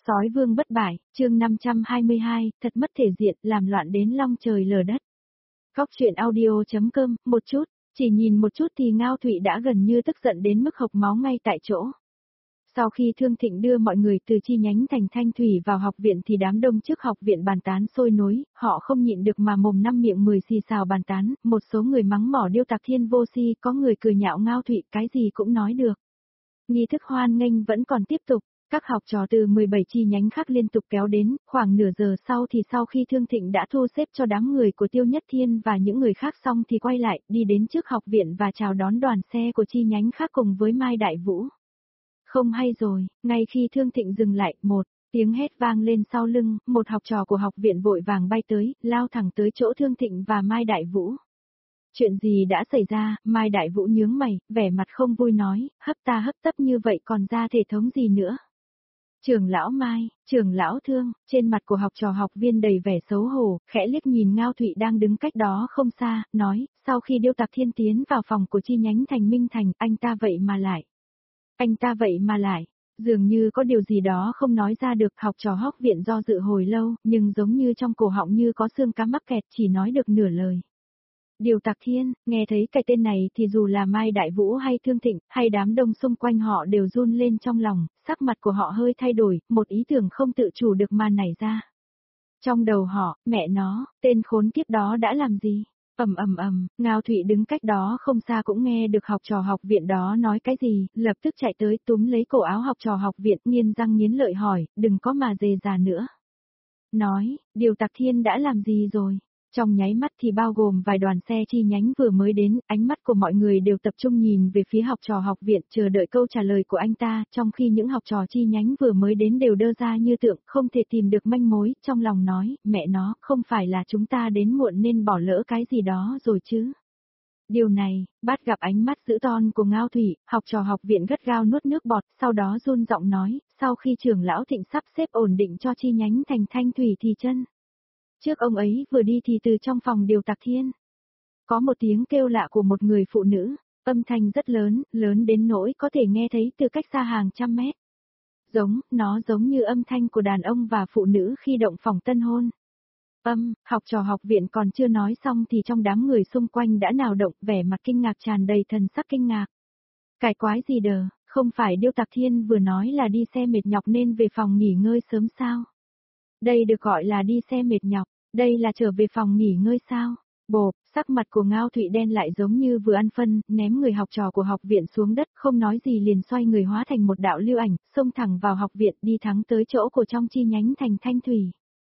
Sói vương bất bại, chương 522, thật mất thể diện, làm loạn đến long trời lở đất. Góc truyện audio.com, một chút, chỉ nhìn một chút thì Ngao Thụy đã gần như tức giận đến mức hộc máu ngay tại chỗ. Sau khi Thương Thịnh đưa mọi người từ chi nhánh thành Thanh Thủy vào học viện thì đám đông trước học viện bàn tán sôi nối, họ không nhịn được mà mồm năm miệng 10 xì xào bàn tán, một số người mắng mỏ Điêu Tạc Thiên vô si, có người cười nhạo Ngao Thụy, cái gì cũng nói được. Nghi thức hoan nghênh vẫn còn tiếp tục. Các học trò từ 17 chi nhánh khác liên tục kéo đến, khoảng nửa giờ sau thì sau khi Thương Thịnh đã thu xếp cho đám người của Tiêu Nhất Thiên và những người khác xong thì quay lại, đi đến trước học viện và chào đón đoàn xe của chi nhánh khác cùng với Mai Đại Vũ. Không hay rồi, ngay khi Thương Thịnh dừng lại, một tiếng hét vang lên sau lưng, một học trò của học viện vội vàng bay tới, lao thẳng tới chỗ Thương Thịnh và Mai Đại Vũ. Chuyện gì đã xảy ra? Mai Đại Vũ nhướng mày, vẻ mặt không vui nói, hấp ta hấp tấp như vậy còn ra thể thống gì nữa? Trưởng lão Mai, trưởng lão Thương, trên mặt của học trò học viên đầy vẻ xấu hổ, khẽ liếc nhìn Ngao Thụy đang đứng cách đó không xa, nói, sau khi Điêu Tạc Thiên tiến vào phòng của chi nhánh Thành Minh Thành, anh ta vậy mà lại, dường như có điều gì đó không nói ra được, học trò học viện do dự hồi lâu, nhưng giống như trong cổ họng như có xương cá mắc kẹt, chỉ nói được nửa lời. Điêu Tạc Thiên, nghe thấy cái tên này thì dù là Mai Đại Vũ hay Thương Thịnh, hay đám đông xung quanh họ đều run lên trong lòng, sắc mặt của họ hơi thay đổi, một ý tưởng không tự chủ được mà nảy ra. Trong đầu họ, mẹ nó, tên khốn kiếp đó đã làm gì? Ngao Thụy đứng cách đó không xa cũng nghe được học trò học viện đó nói cái gì, lập tức chạy tới túm lấy cổ áo học trò học viện, nghiến răng nghiến lợi hỏi, đừng có mà dề già nữa. Nói, Điêu Tạc Thiên đã làm gì rồi? Trong nháy mắt thì bao gồm vài đoàn xe chi nhánh vừa mới đến, ánh mắt của mọi người đều tập trung nhìn về phía học trò học viện chờ đợi câu trả lời của anh ta, trong khi những học trò chi nhánh vừa mới đến đều đơ ra như tượng, không thể tìm được manh mối, trong lòng nói, mẹ nó, không phải là chúng ta đến muộn nên bỏ lỡ cái gì đó rồi chứ. Điều này, bắt gặp ánh mắt dữ tợn của Ngao Thụy, học trò học viện gắt gao nuốt nước bọt, sau đó run giọng nói, sau khi trưởng lão Thịnh sắp xếp ổn định cho chi nhánh thành Thanh Thủy thì chân. Trước ông ấy vừa đi thì từ trong phòng Điêu Tạc Thiên, có một tiếng kêu lạ của một người phụ nữ, âm thanh rất lớn, lớn đến nỗi có thể nghe thấy từ cách xa hàng trăm mét. Nó giống như âm thanh của đàn ông và phụ nữ khi động phòng tân hôn. Học trò học viện còn chưa nói xong thì trong đám người xung quanh đã nào động, vẻ mặt kinh ngạc tràn đầy thần sắc kinh ngạc. Cái quái gì đờ, không phải Điêu Tạc Thiên vừa nói là đi xe mệt nhọc nên về phòng nghỉ ngơi sớm sao? Đây được gọi là đi xe mệt nhọc, đây là trở về phòng nghỉ ngơi sao? Bộp, sắc mặt của Ngao Thụy đen lại giống như vừa ăn phân, ném người học trò của học viện xuống đất, không nói gì liền xoay người hóa thành một đạo lưu ảnh, xông thẳng vào học viện, đi thẳng tới chỗ của trong chi nhánh thành Thanh Thủy.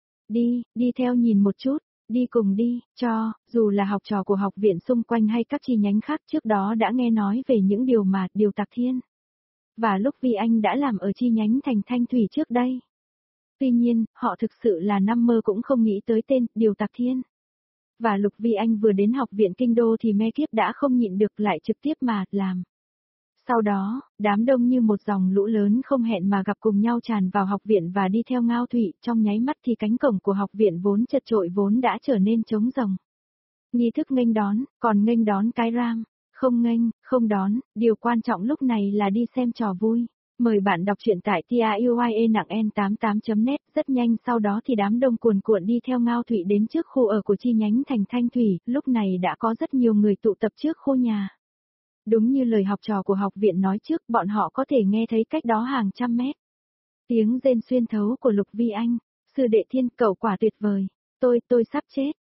Đi theo nhìn một chút, đi cùng đi, dù là học trò của học viện xung quanh hay các chi nhánh khác trước đó đã nghe nói về những điều mà Điêu Tạc Thiên và lúc Vi Anh đã làm ở chi nhánh thành Thanh Thủy trước đây. Tuy nhiên, họ thực sự là nằm mơ cũng không nghĩ tới tên Điêu Tạc Thiên. Và Lục Vi Anh vừa đến học viện Kinh Đô thì me kiếp đã không nhịn được lại trực tiếp mà làm. Sau đó, đám đông như một dòng lũ lớn không hẹn mà gặp cùng nhau tràn vào học viện và đi theo Ngao Thụy, trong nháy mắt thì cánh cổng của học viện vốn chật chội vốn đã trở nên trống rỗng. Nghi thức nghênh đón, còn nghênh đón cái ram, không nghênh, không đón, điều quan trọng lúc này là đi xem trò vui. Mời bạn đọc truyện tại tiuyen88.net, rất nhanh sau đó thì đám đông cuồn cuộn đi theo Ngao Thụy đến trước khu ở của chi nhánh thành Thanh Thủy, lúc này đã có rất nhiều người tụ tập trước khu nhà. Đúng như lời học trò của học viện nói trước, bọn họ có thể nghe thấy cách đó hàng trăm mét. Tiếng rên xuyên thấu của Lục Vi Anh, sư đệ Thiên, cậu quả tuyệt vời, tôi sắp chết,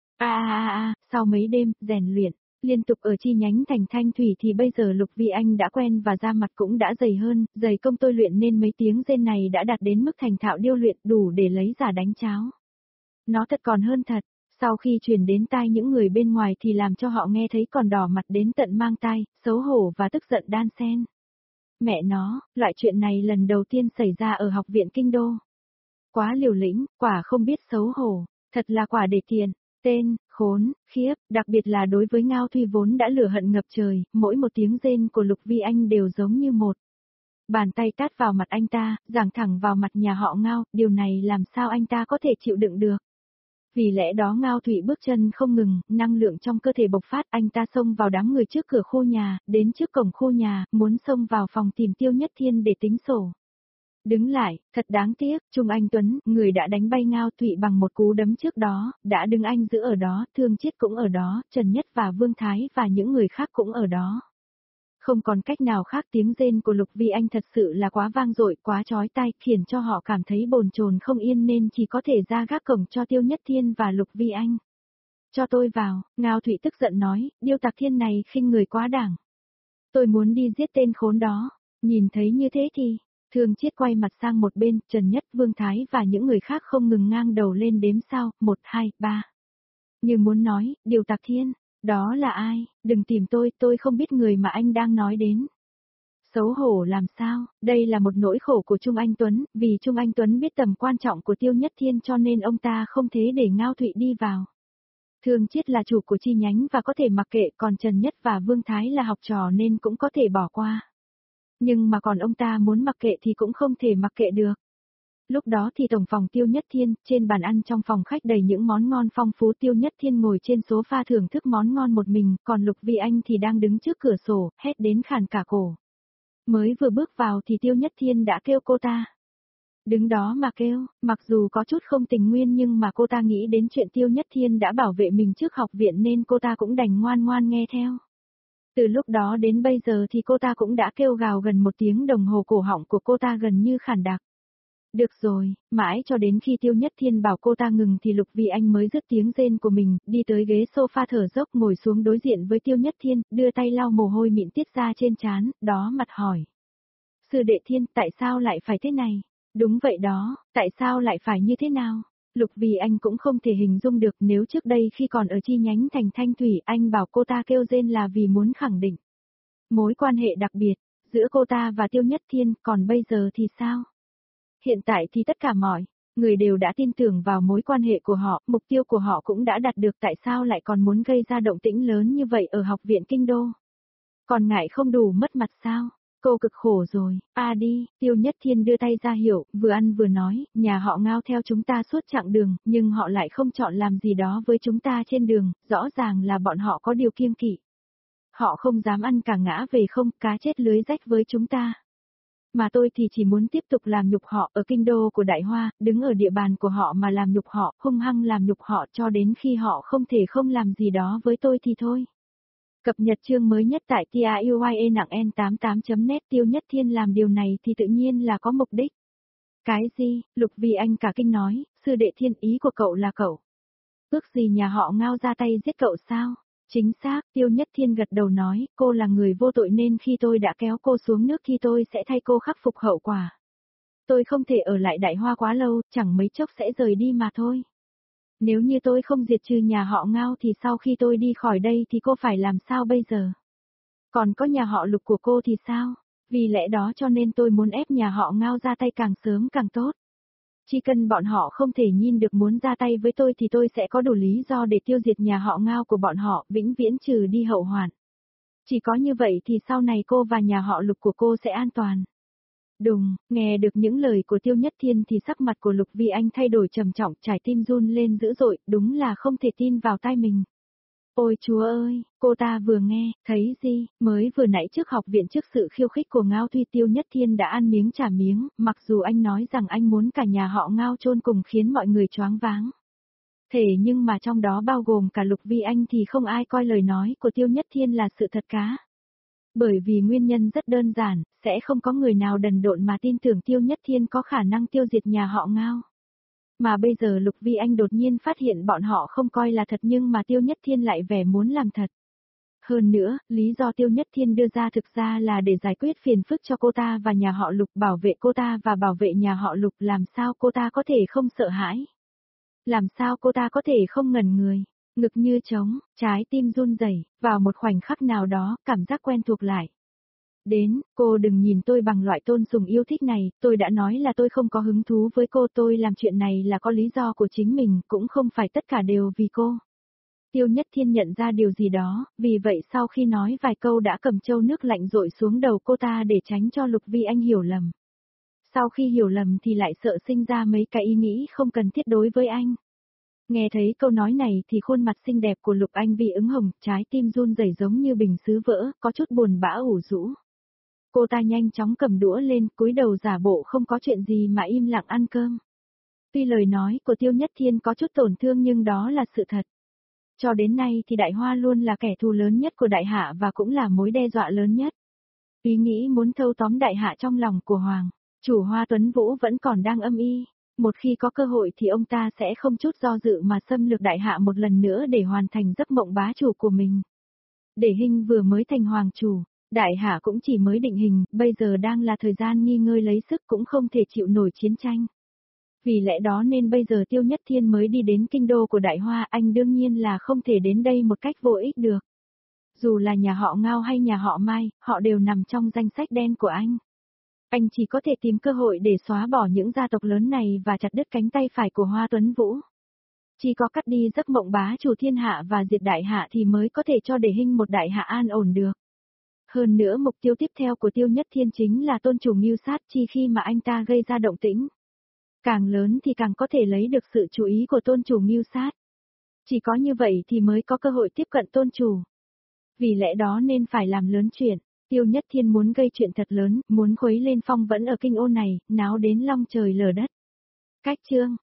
sau mấy đêm, rèn luyện liên tục ở chi nhánh thành Thanh Thủy thì bây giờ Lục Vi Anh đã quen và da mặt cũng đã dày hơn, dày công tôi luyện nên mấy tiếng rên này đã đạt đến mức thành thạo điêu luyện đủ để lấy giả đánh cháo. Nó thật còn hơn thật, sau khi truyền đến tai những người bên ngoài thì làm cho họ nghe thấy còn đỏ mặt đến tận mang tai, xấu hổ và tức giận đan xen. Mẹ nó, loại chuyện này lần đầu tiên xảy ra ở học viện Kinh Đô. Quá liều lĩnh, quả không biết xấu hổ, thật là quả đề tiền. Tên, khốn, khiếp, đặc biệt là đối với Ngao Thụy vốn đã lửa hận ngập trời, mỗi một tiếng rên của Lục Vi Anh đều giống như một bàn tay tát vào mặt anh ta, giáng thẳng vào mặt nhà họ Ngao, điều này làm sao anh ta có thể chịu đựng được. Vì lẽ đó Ngao Thụy bước chân không ngừng, năng lượng trong cơ thể bộc phát, anh ta xông vào đám người trước cửa khu nhà, đến trước cổng khu nhà, muốn xông vào phòng tìm Tiêu Nhất Thiên để tính sổ. Đứng lại, thật đáng tiếc, Trung Anh Tuấn, người đã đánh bay Ngao Thụy bằng một cú đấm trước đó, đã đứng anh giữ ở đó, Thương Chiết cũng ở đó, Trần Nhất và Vương Thái và những người khác cũng ở đó. Không còn cách nào khác, tiếng rên của Lục Vi Anh thật sự là quá vang dội, quá chói tai, khiến cho họ cảm thấy bồn chồn không yên nên chỉ có thể ra gác cổng cho Tiêu Nhất Thiên và Lục Vi Anh. Cho tôi vào, Ngao Thụy tức giận nói, Điêu Tạc Thiên này khinh người quá đảng. Tôi muốn đi giết tên khốn đó, nhìn thấy như thế thì... Thương Chiết quay mặt sang một bên, Trần Nhất, Vương Thái và những người khác không ngừng ngang đầu lên đếm sao, 1, 2, 3. Như muốn nói, Điêu Tạc Thiên, đó là ai, đừng tìm tôi không biết người mà anh đang nói đến. Xấu hổ làm sao, đây là một nỗi khổ của Trung Anh Tuấn, vì Trung Anh Tuấn biết tầm quan trọng của Tiêu Nhất Thiên cho nên ông ta không thế để Ngao Thụy đi vào. Thương Chiết là chủ của chi nhánh và có thể mặc kệ, còn Trần Nhất và Vương Thái là học trò nên cũng có thể bỏ qua. Nhưng mà còn ông ta muốn mặc kệ thì cũng không thể mặc kệ được. Lúc đó thì tổng phòng Tiêu Nhất Thiên, trên bàn ăn trong phòng khách đầy những món ngon phong phú, Tiêu Nhất Thiên ngồi trên sofa thưởng thức món ngon một mình, còn Lục Vi Anh thì đang đứng trước cửa sổ, hét đến khàn cả cổ. Mới vừa bước vào thì Tiêu Nhất Thiên đã kêu cô ta. Đứng đó mà kêu, mặc dù có chút không tình nguyên nhưng mà cô ta nghĩ đến chuyện Tiêu Nhất Thiên đã bảo vệ mình trước học viện nên cô ta cũng đành ngoan ngoan nghe theo. Từ lúc đó đến bây giờ thì cô ta cũng đã kêu gào gần 1 tiếng đồng hồ, cổ họng của cô ta gần như khản đặc. Được rồi, mãi cho đến khi Tiêu Nhất Thiên bảo cô ta ngừng thì Lục Vi Anh mới dứt tiếng rên của mình, đi tới ghế sofa thở dốc ngồi xuống đối diện với Tiêu Nhất Thiên, đưa tay lau mồ hôi mịn tiết ra trên trán, đó mặt hỏi. Sư đệ Thiên, tại sao lại phải thế này? Đúng vậy đó, tại sao lại phải như thế nào? Lục Vi Anh cũng không thể hình dung được, nếu trước đây khi còn ở chi nhánh thành Thanh Thủy anh bảo cô ta kêu rên là vì muốn khẳng định mối quan hệ đặc biệt giữa cô ta và Tiêu Nhất Thiên, còn bây giờ thì sao? Hiện tại thì tất cả mọi người đều đã tin tưởng vào mối quan hệ của họ, mục tiêu của họ cũng đã đạt được, tại sao lại còn muốn gây ra động tĩnh lớn như vậy ở học viện Kinh Đô? Còn ngại không đủ mất mặt sao? Cô cực khổ rồi, đi, Tiêu Nhất Thiên đưa tay ra hiệu, vừa ăn vừa nói, nhà họ Ngao theo chúng ta suốt chặng đường, nhưng họ lại không chọn làm gì đó với chúng ta trên đường, rõ ràng là bọn họ có điều kiêng kỵ. Họ không dám ăn cả ngã về không, cá chết lưới rách với chúng ta. Mà tôi thì chỉ muốn tiếp tục làm nhục họ ở kinh đô của Đại Hoa, đứng ở địa bàn của họ mà làm nhục họ, hung hăng làm nhục họ cho đến khi họ không thể không làm gì đó với tôi thì thôi. Cập nhật chương mới nhất tại TIUYE nặng N88.net. Tiêu Nhất Thiên làm điều này thì tự nhiên là có mục đích. Cái gì? Lục Vi Anh cả kinh nói, sư đệ Thiên, ý của cậu là cậu ước gì nhà họ Ngao ra tay giết cậu sao? Chính xác, Tiêu Nhất Thiên gật đầu nói, cô là người vô tội nên khi tôi đã kéo cô xuống nước thì tôi sẽ thay cô khắc phục hậu quả. Tôi không thể ở lại Đại Hoa quá lâu, chẳng mấy chốc sẽ rời đi mà thôi. Nếu như tôi không diệt trừ nhà họ Ngao thì sau khi tôi đi khỏi đây thì cô phải làm sao bây giờ? Còn có nhà họ Lục của cô thì sao? Vì lẽ đó cho nên tôi muốn ép nhà họ Ngao ra tay càng sớm càng tốt. Chỉ cần bọn họ không thể nhìn được muốn ra tay với tôi thì tôi sẽ có đủ lý do để tiêu diệt nhà họ Ngao của bọn họ, vĩnh viễn trừ đi hậu hoạn. Chỉ có như vậy thì sau này cô và nhà họ Lục của cô sẽ an toàn. Đùng, nghe được những lời của Tiêu Nhất Thiên thì sắc mặt của Lục Vi Anh thay đổi trầm trọng, trái tim run lên dữ dội, đúng là không thể tin vào tai mình. Ôi chúa ơi, cô ta vừa nghe, thấy gì, mới vừa nãy trước học viện trước sự khiêu khích của Ngao Thuy, Tiêu Nhất Thiên đã ăn miếng trả miếng, mặc dù anh nói rằng anh muốn cả nhà họ Ngao chôn cùng khiến mọi người choáng váng. Thế nhưng mà trong đó bao gồm cả Lục Vi Anh thì không ai coi lời nói của Tiêu Nhất Thiên là sự thật cả. Bởi vì nguyên nhân rất đơn giản, sẽ không có người nào đần độn mà tin tưởng Tiêu Nhất Thiên có khả năng tiêu diệt nhà họ Ngao. Mà bây giờ Lục Vi Anh đột nhiên phát hiện bọn họ không coi là thật nhưng mà Tiêu Nhất Thiên lại vẻ muốn làm thật. Hơn nữa, lý do Tiêu Nhất Thiên đưa ra thực ra là để giải quyết phiền phức cho cô ta và nhà họ Lục, bảo vệ cô ta và bảo vệ nhà họ Lục, làm sao cô ta có thể không sợ hãi? Làm sao cô ta có thể không ngẩn người? Ngực như trống, trái tim run rẩy, vào một khoảnh khắc nào đó, cảm giác quen thuộc lại. Đến, cô đừng nhìn tôi bằng loại tôn sùng yêu thích này, tôi đã nói là tôi không có hứng thú với cô, tôi làm chuyện này là có lý do của chính mình, cũng không phải tất cả đều vì cô. Tiêu Nhất Thiên nhận ra điều gì đó, vì vậy sau khi nói vài câu đã cầm chậu nước lạnh rội xuống đầu cô ta để tránh cho Lục Vi Anh hiểu lầm. Sau khi hiểu lầm thì lại sợ sinh ra mấy cái ý nghĩ không cần thiết đối với anh. Nghe thấy câu nói này thì khuôn mặt xinh đẹp của Lục Anh Vi ửng hồng, trái tim run rẩy giống như bình sứ vỡ, có chút buồn bã ủ rũ. Cô ta nhanh chóng cầm đũa lên, cúi đầu giả bộ không có chuyện gì mà im lặng ăn cơm. Tuy lời nói của Tiêu Nhất Thiên có chút tổn thương nhưng đó là sự thật. Cho đến nay thì Đại Hoa luôn là kẻ thù lớn nhất của Đại Hạ và cũng là mối đe dọa lớn nhất. Ý nghĩ muốn thâu tóm Đại Hạ trong lòng của Hoàng, chủ Hoa Tuấn Vũ vẫn còn đang âm y. Một khi có cơ hội thì ông ta sẽ không chút do dự mà xâm lược Đại Hạ một lần nữa để hoàn thành giấc mộng bá chủ của mình. Để Hinh vừa mới thành hoàng chủ, Đại Hạ cũng chỉ mới định hình, bây giờ đang là thời gian nghỉ ngơi lấy sức cũng không thể chịu nổi chiến tranh. Vì lẽ đó nên bây giờ Tiêu Nhất Thiên mới đi đến kinh đô của Đại Hoa, anh đương nhiên là không thể đến đây một cách vô ích được. Dù là nhà họ Ngao hay nhà họ Mai, họ đều nằm trong danh sách đen của anh. Anh chỉ có thể tìm cơ hội để xóa bỏ những gia tộc lớn này và chặt đứt cánh tay phải của Hoa Tuấn Vũ. Chỉ có cắt đi giấc mộng bá chủ thiên hạ và diệt Đại Hạ thì mới có thể cho Để Hinh một Đại Hạ an ổn được. Hơn nữa mục tiêu tiếp theo của Tiêu Nhất Thiên chính là tôn chủ mưu sát chi khi mà anh ta gây ra động tĩnh. Càng lớn thì càng có thể lấy được sự chú ý của tôn chủ mưu sát. Chỉ có như vậy thì mới có cơ hội tiếp cận tôn chủ. Vì lẽ đó nên phải làm lớn chuyện. Tiêu Nhất Thiên muốn gây chuyện thật lớn, muốn khuấy lên phong vẫn ở kinh ô này, náo đến long trời lở đất. Cách chương